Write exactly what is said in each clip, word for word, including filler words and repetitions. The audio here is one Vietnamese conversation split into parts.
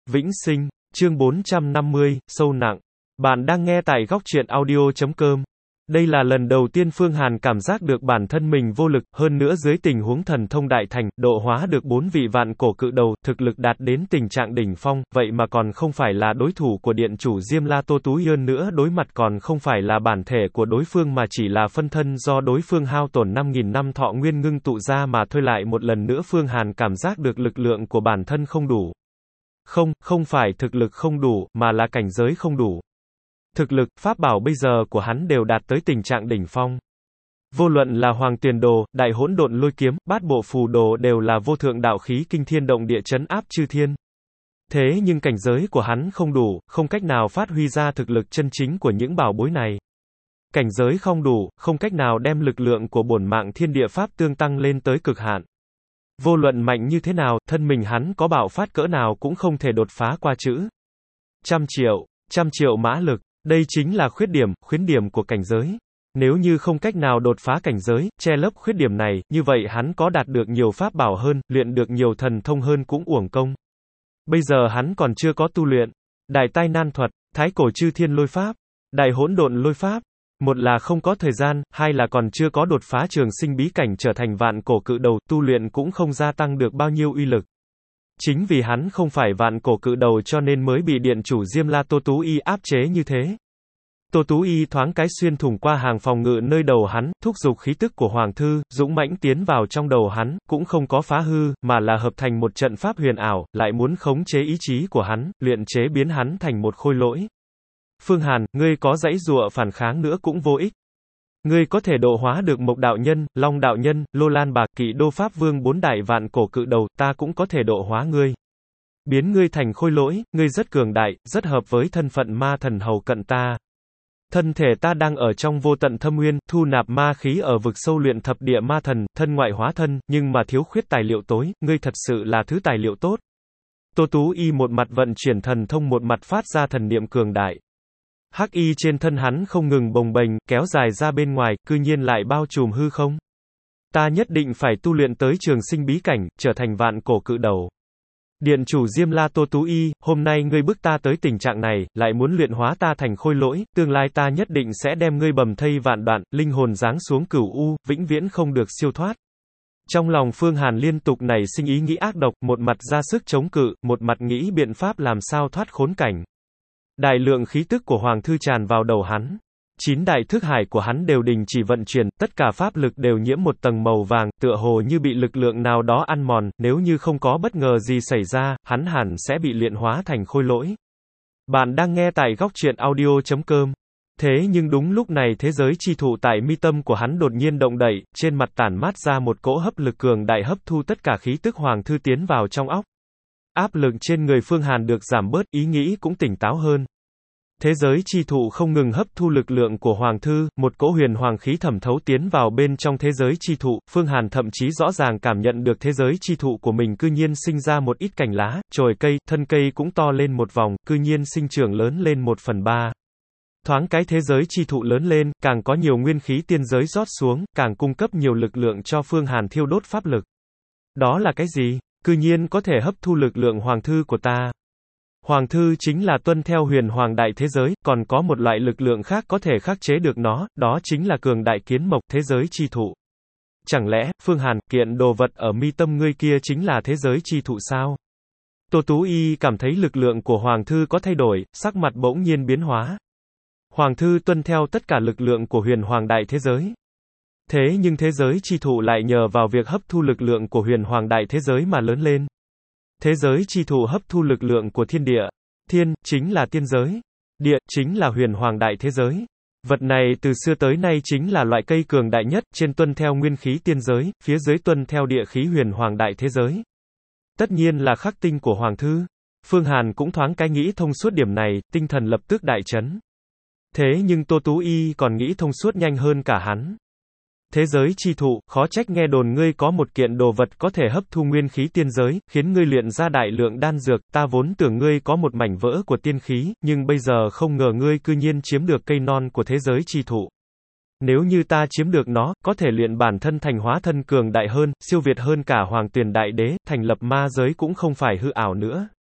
Vĩnh sinh, chương bốn trăm năm mươi, sâu nặng. Bạn đang nghe tại góc truyện audio chấm com. Đây là lần đầu tiên Phương Hàn cảm giác được bản thân mình vô lực, hơn nữa dưới tình huống thần thông đại thành, độ hóa được bốn vị vạn cổ cự đầu, thực lực đạt đến tình trạng đỉnh phong, vậy mà còn không phải là đối thủ của điện chủ Diêm La Tô Tú Yên nữa, đối mặt còn không phải là bản thể của đối phương mà chỉ là phân thân do đối phương hao tổn năm nghìn năm thọ nguyên ngưng tụ ra mà thôi. Lại một lần nữa Phương Hàn cảm giác được lực lượng của bản thân không đủ. Không, không phải thực lực không đủ, mà là cảnh giới không đủ. Thực lực, pháp bảo bây giờ của hắn đều đạt tới tình trạng đỉnh phong. Vô luận là Hoàng Tuyền Đồ, Đại Hỗn Độn Lôi Kiếm, Bát Bộ Phù Đồ đều là vô thượng đạo khí kinh thiên động địa trấn áp chư thiên. Thế nhưng cảnh giới của hắn không đủ, không cách nào phát huy ra thực lực chân chính của những bảo bối này. Cảnh giới không đủ, không cách nào đem lực lượng của bổn mạng thiên địa pháp tương tăng lên tới cực hạn. Vô luận mạnh như thế nào, thân mình hắn có bạo phát cỡ nào cũng không thể đột phá qua chữ. Trăm triệu, trăm triệu mã lực. Đây chính là khuyết điểm, khuyến điểm của cảnh giới. Nếu như không cách nào đột phá cảnh giới, che lấp khuyết điểm này, như vậy hắn có đạt được nhiều pháp bảo hơn, luyện được nhiều thần thông hơn cũng uổng công. Bây giờ hắn còn chưa có tu luyện. Đại tai nan thuật, thái cổ chư thiên lôi pháp, đại hỗn độn lôi pháp. Một là không có thời gian, hai là còn chưa có đột phá trường sinh bí cảnh trở thành vạn cổ cự đầu, tu luyện cũng không gia tăng được bao nhiêu uy lực. Chính vì hắn không phải vạn cổ cự đầu cho nên mới bị điện chủ Diêm La Tô Tú Y áp chế như thế. Tô Tú Y thoáng cái xuyên thủng qua hàng phòng ngự nơi đầu hắn, thúc giục khí tức của Hoàng Thư, dũng mãnh tiến vào trong đầu hắn, cũng không có phá hư, mà là hợp thành một trận pháp huyền ảo, lại muốn khống chế ý chí của hắn, luyện chế biến hắn thành một khôi lỗi. Phương Hàn, ngươi có giãy giụa phản kháng nữa cũng vô ích. Ngươi có thể độ hóa được Mộc đạo nhân, Long đạo nhân, Lô Lan Bạc, Kỵ Đô Pháp Vương bốn đại vạn cổ cự đầu, ta cũng có thể độ hóa ngươi. Biến ngươi thành khôi lỗi, ngươi rất cường đại, rất hợp với thân phận ma thần hầu cận ta. Thân thể ta đang ở trong vô tận thâm nguyên, thu nạp ma khí ở vực sâu luyện thập địa ma thần, thân ngoại hóa thân, nhưng mà thiếu khuyết tài liệu tối, ngươi thật sự là thứ tài liệu tốt. Tô Tú Y một mặt vận chuyển thần thông một mặt phát ra thần niệm cường đại. Hắc y trên thân hắn không ngừng bồng bềnh, kéo dài ra bên ngoài, cư nhiên lại bao trùm hư không. Ta nhất định phải tu luyện tới trường sinh bí cảnh, trở thành vạn cổ cự đầu. Điện chủ Diêm La Tô Tú Y, hôm nay ngươi bức ta tới tình trạng này, lại muốn luyện hóa ta thành khôi lỗi, tương lai ta nhất định sẽ đem ngươi bầm thây vạn đoạn, linh hồn giáng xuống cửu u, vĩnh viễn không được siêu thoát. Trong lòng Phương Hàn liên tục nảy sinh ý nghĩ ác độc, một mặt ra sức chống cự, một mặt nghĩ biện pháp làm sao thoát khốn cảnh. Đại lượng khí tức của Hoàng Thư tràn vào đầu hắn. Chín đại thức hải của hắn đều đình chỉ vận chuyển, tất cả pháp lực đều nhiễm một tầng màu vàng, tựa hồ như bị lực lượng nào đó ăn mòn, nếu như không có bất ngờ gì xảy ra, hắn hẳn sẽ bị luyện hóa thành khôi lỗi. Bạn đang nghe tại góc truyện audio chấm com. Thế nhưng đúng lúc này thế giới chi thụ tại mi tâm của hắn đột nhiên động đậy, trên mặt tản mát ra một cỗ hấp lực cường đại hấp thu tất cả khí tức Hoàng Thư tiến vào trong óc. Áp lực trên người Phương Hàn được giảm bớt, ý nghĩ cũng tỉnh táo hơn. Thế giới chi thụ không ngừng hấp thu lực lượng của Hoàng Thư, một cỗ huyền hoàng khí thẩm thấu tiến vào bên trong thế giới chi thụ, Phương Hàn thậm chí rõ ràng cảm nhận được thế giới chi thụ của mình cư nhiên sinh ra một ít cành lá, chồi cây, thân cây cũng to lên một vòng, cư nhiên sinh trưởng lớn lên một phần ba. Thoáng cái thế giới chi thụ lớn lên, càng có nhiều nguyên khí tiên giới rót xuống, càng cung cấp nhiều lực lượng cho Phương Hàn thiêu đốt pháp lực. Đó là cái gì? Cư nhiên có thể hấp thu lực lượng Hoàng Thư của ta. Hoàng Thư chính là tuân theo huyền hoàng đại thế giới, còn có một loại lực lượng khác có thể khắc chế được nó, đó chính là cường đại kiến mộc thế giới chi thụ. Chẳng lẽ, Phương Hàn, kiện đồ vật ở mi tâm ngươi kia chính là thế giới chi thụ sao? Tô Tú Y cảm thấy lực lượng của Hoàng Thư có thay đổi, sắc mặt bỗng nhiên biến hóa. Hoàng Thư tuân theo tất cả lực lượng của huyền hoàng đại thế giới. Thế nhưng thế giới chi thụ lại nhờ vào việc hấp thu lực lượng của huyền hoàng đại thế giới mà lớn lên. Thế giới chi thụ hấp thu lực lượng của thiên địa. Thiên, chính là tiên giới. Địa, chính là huyền hoàng đại thế giới. Vật này từ xưa tới nay chính là loại cây cường đại nhất, trên tuân theo nguyên khí tiên giới, phía dưới tuân theo địa khí huyền hoàng đại thế giới. Tất nhiên là khắc tinh của Hoàng Thư. Phương Hàn cũng thoáng cái nghĩ thông suốt điểm này, tinh thần lập tức đại chấn. Thế nhưng Tô Tú Y còn nghĩ thông suốt nhanh hơn cả hắn. Thế giới chi thụ, khó trách nghe đồn ngươi có một kiện đồ vật có thể hấp thu nguyên khí tiên giới, khiến ngươi luyện ra đại lượng đan dược, ta vốn tưởng ngươi có một mảnh vỡ của tiên khí, nhưng bây giờ không ngờ ngươi cư nhiên chiếm được cây non của thế giới chi thụ. Nếu như ta chiếm được nó, có thể luyện bản thân thành hóa thân cường đại hơn, siêu việt hơn cả Hoàng Tuyền Đại Đế, thành lập ma giới cũng không phải hư ảo nữa.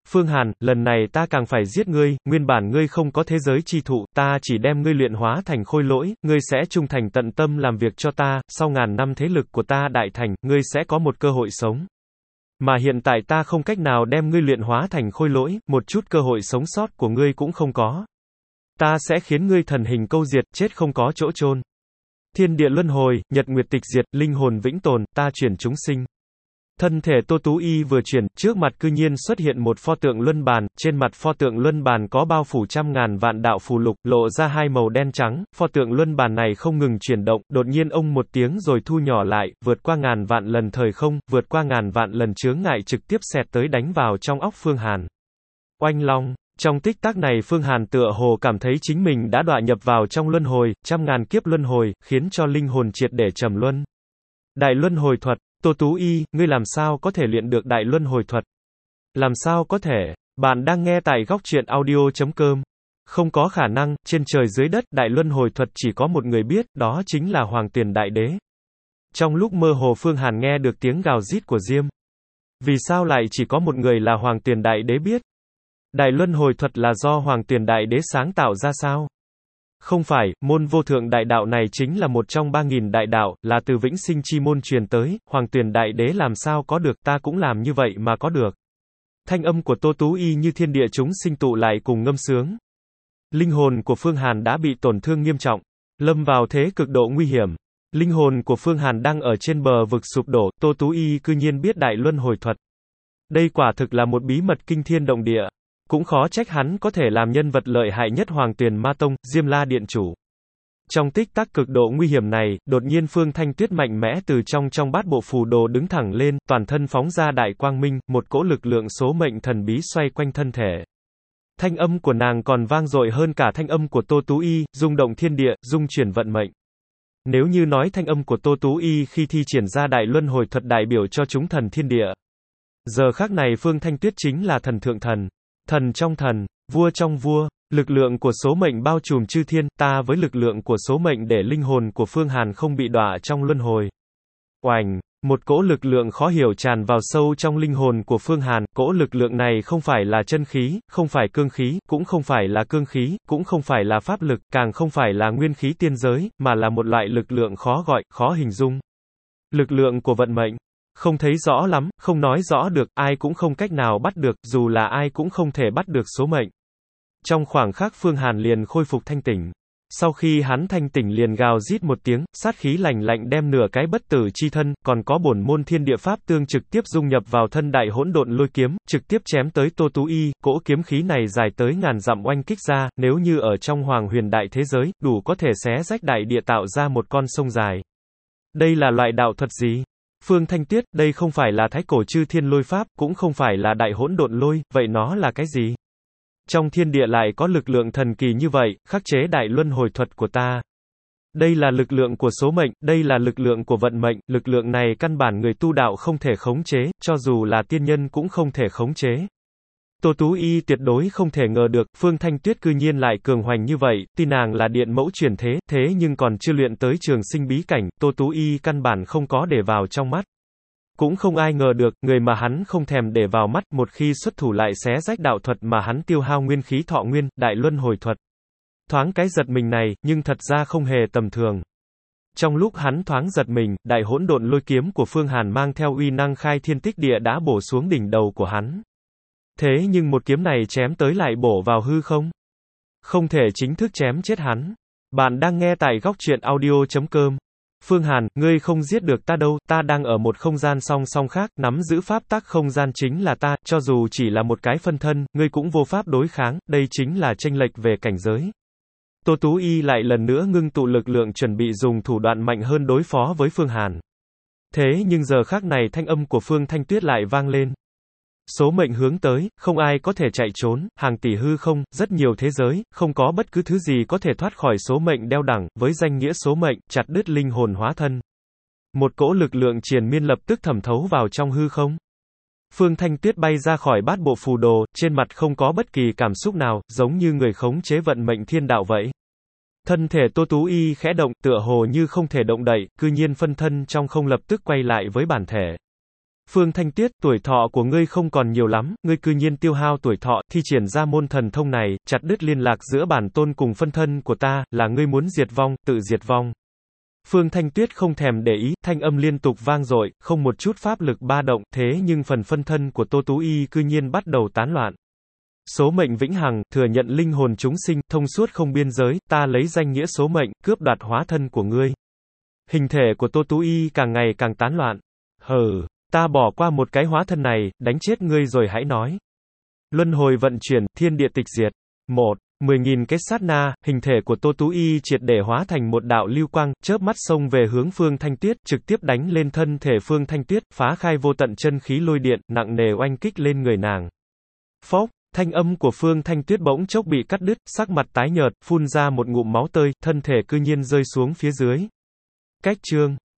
Phương Hàn, lần này ta càng phải giết ngươi, nguyên bản ngươi không có thế giới chi thụ, ta chỉ đem ngươi luyện hóa thành khôi lỗi, ngươi sẽ trung thành tận tâm làm việc cho ta, sau ngàn năm thế lực của ta đại thành, ngươi sẽ có một cơ hội sống. Mà hiện tại ta không cách nào đem ngươi luyện hóa thành khôi lỗi, một chút cơ hội sống sót của ngươi cũng không có. Ta sẽ khiến ngươi thần hình câu diệt, chết không có chỗ chôn. Thiên địa luân hồi, nhật nguyệt tịch diệt, linh hồn vĩnh tồn, ta chuyển chúng sinh. Thân thể Tô Tú Y vừa chuyển, trước mặt cư nhiên xuất hiện một pho tượng luân bàn, trên mặt pho tượng luân bàn có bao phủ trăm ngàn vạn đạo phù lục, lộ ra hai màu đen trắng, pho tượng luân bàn này không ngừng chuyển động, đột nhiên ông một tiếng rồi thu nhỏ lại, vượt qua ngàn vạn lần thời không, vượt qua ngàn vạn lần chướng ngại trực tiếp xẹt tới đánh vào trong óc Phương Hàn. Oanh long. Trong tích tắc này Phương Hàn tựa hồ cảm thấy chính mình đã đọa nhập vào trong luân hồi, trăm ngàn kiếp luân hồi, khiến cho linh hồn triệt để trầm luân. Đại luân hồi thuật, Tô Tú Y, ngươi làm sao có thể luyện được đại luân hồi thuật? Làm sao có thể? Bạn đang nghe tại góc truyện audio chấm com. Không có khả năng, trên trời dưới đất, đại luân hồi thuật chỉ có một người biết, đó chính là Hoàng Tuyền Đại Đế. Trong lúc mơ hồ Phương Hàn nghe được tiếng gào rít của Diêm. Vì sao lại chỉ có một người là Hoàng Tuyền Đại Đế biết? Đại luân hồi thuật là do Hoàng Tuyền Đại Đế sáng tạo ra sao? Không phải, môn vô thượng đại đạo này chính là một trong ba nghìn đại đạo, là từ vĩnh sinh chi môn truyền tới, Hoàng Tuyền Đại Đế làm sao có được, ta cũng làm như vậy mà có được. Thanh âm của Tô Tú Y như thiên địa chúng sinh tụ lại cùng ngâm sướng. Linh hồn của Phương Hàn đã bị tổn thương nghiêm trọng, lâm vào thế cực độ nguy hiểm. Linh hồn của Phương Hàn đang ở trên bờ vực sụp đổ, Tô Tú Y cư nhiên biết đại luân hồi thuật. Đây quả thực là một bí mật kinh thiên động địa. Cũng khó trách hắn có thể làm nhân vật lợi hại nhất Hoàng Tuyền Ma Tông, Diêm La Điện Chủ. Trong tích tắc cực độ nguy hiểm này, đột nhiên Phương Thanh Tuyết mạnh mẽ từ trong trong bát bộ phù đồ đứng thẳng lên, toàn thân phóng ra đại quang minh, một cỗ lực lượng số mệnh thần bí xoay quanh thân thể. Thanh âm của nàng còn vang dội hơn cả thanh âm của Tô Tú Y, rung động thiên địa, dung chuyển vận mệnh. Nếu như nói thanh âm của Tô Tú Y khi thi triển ra đại luân hồi thuật đại biểu cho chúng thần thiên địa. Giờ khắc này Phương Thanh Tuyết chính là thần thượng thần. Thần trong thần, vua trong vua, lực lượng của số mệnh bao trùm chư thiên, ta với lực lượng của số mệnh để linh hồn của Phương Hàn không bị đọa trong luân hồi. Oành, một cỗ lực lượng khó hiểu tràn vào sâu trong linh hồn của Phương Hàn, cỗ lực lượng này không phải là chân khí, không phải cương khí, cũng không phải là cương khí, cũng không phải là pháp lực, càng không phải là nguyên khí tiên giới, mà là một loại lực lượng khó gọi, khó hình dung. Lực lượng của vận mệnh. Không thấy rõ lắm, không nói rõ được, ai cũng không cách nào bắt được, dù là ai cũng không thể bắt được số mệnh. Trong khoảng khắc Phương Hàn liền khôi phục thanh tỉnh. Sau khi hắn thanh tỉnh liền gào rít một tiếng, sát khí lạnh lạnh đem nửa cái bất tử chi thân, còn có bổn môn thiên địa pháp tương trực tiếp dung nhập vào thân đại hỗn độn lôi kiếm, trực tiếp chém tới Tô Tú Y, cỗ kiếm khí này dài tới ngàn dặm oanh kích ra, nếu như ở trong hoàng huyền đại thế giới, đủ có thể xé rách đại địa tạo ra một con sông dài. Đây là loại đạo thuật gì? Phương Thanh Tuyết, đây không phải là thái cổ chư thiên lôi pháp, cũng không phải là đại hỗn độn lôi, vậy nó là cái gì? Trong thiên địa lại có lực lượng thần kỳ như vậy, khắc chế đại luân hồi thuật của ta. Đây là lực lượng của số mệnh, đây là lực lượng của vận mệnh, lực lượng này căn bản người tu đạo không thể khống chế, cho dù là tiên nhân cũng không thể khống chế. Tô Tú Y tuyệt đối không thể ngờ được, Phương Thanh Tuyết cư nhiên lại cường hoành như vậy, tuy nàng là điện mẫu truyền thế, thế nhưng còn chưa luyện tới trường sinh bí cảnh, Tô Tú Y căn bản không có để vào trong mắt. Cũng không ai ngờ được, người mà hắn không thèm để vào mắt, một khi xuất thủ lại xé rách đạo thuật mà hắn tiêu hao nguyên khí thọ nguyên, đại luân hồi thuật. Thoáng cái giật mình này, nhưng thật ra không hề tầm thường. Trong lúc hắn thoáng giật mình, đại hỗn độn lôi kiếm của Phương Hàn mang theo uy năng khai thiên tích địa đã bổ xuống đỉnh đầu của hắn. Thế nhưng một kiếm này chém tới lại bổ vào hư không? Không thể chính thức chém chết hắn. Bạn đang nghe tại góc truyện audio chấm com. Phương Hàn, ngươi không giết được ta đâu, ta đang ở một không gian song song khác, nắm giữ pháp tắc không gian chính là ta, cho dù chỉ là một cái phân thân, ngươi cũng vô pháp đối kháng, đây chính là chênh lệch về cảnh giới. Tô Tú Y lại lần nữa ngưng tụ lực lượng chuẩn bị dùng thủ đoạn mạnh hơn đối phó với Phương Hàn. Thế nhưng giờ khắc này thanh âm của Phương Thanh Tuyết lại vang lên. Số mệnh hướng tới, không ai có thể chạy trốn, hàng tỷ hư không, rất nhiều thế giới, không có bất cứ thứ gì có thể thoát khỏi số mệnh đeo đẳng, với danh nghĩa số mệnh, chặt đứt linh hồn hóa thân. Một cỗ lực lượng triền miên lập tức thẩm thấu vào trong hư không. Phương Thanh Tuyết bay ra khỏi bát bộ phù đồ, trên mặt không có bất kỳ cảm xúc nào, giống như người khống chế vận mệnh thiên đạo vậy. Thân thể Tô Tú Y khẽ động, tựa hồ như không thể động đậy, cư nhiên phân thân trong không lập tức quay lại với bản thể. Phương Thanh Tuyết, tuổi thọ của ngươi không còn nhiều lắm, ngươi cư nhiên tiêu hao tuổi thọ, thi triển ra môn thần thông này, chặt đứt liên lạc giữa bản tôn cùng phân thân của ta, là ngươi muốn diệt vong, tự diệt vong. Phương Thanh Tuyết không thèm để ý, thanh âm liên tục vang dội, không một chút pháp lực ba động, thế nhưng phần phân thân của Tô Tú Y cư nhiên bắt đầu tán loạn. Số mệnh vĩnh hằng, thừa nhận linh hồn chúng sinh, thông suốt không biên giới, ta lấy danh nghĩa số mệnh, cướp đoạt hóa thân của ngươi. Hình thể của Tô Tú Y càng ngày càng tán loạn. Hừ, ta bỏ qua một cái hóa thân này, đánh chết ngươi rồi hãy nói. Luân hồi vận chuyển, thiên địa tịch diệt. một. mười nghìn cái sát na, hình thể của Tô Tú Y triệt để hóa thành một đạo lưu quang, chớp mắt xông về hướng Phương Thanh Tuyết, trực tiếp đánh lên thân thể Phương Thanh Tuyết, phá khai vô tận chân khí lôi điện, nặng nề oanh kích lên người nàng. Phốc, thanh âm của Phương Thanh Tuyết bỗng chốc bị cắt đứt, sắc mặt tái nhợt, phun ra một ngụm máu tươi, thân thể cư nhiên rơi xuống phía dưới. Cách chương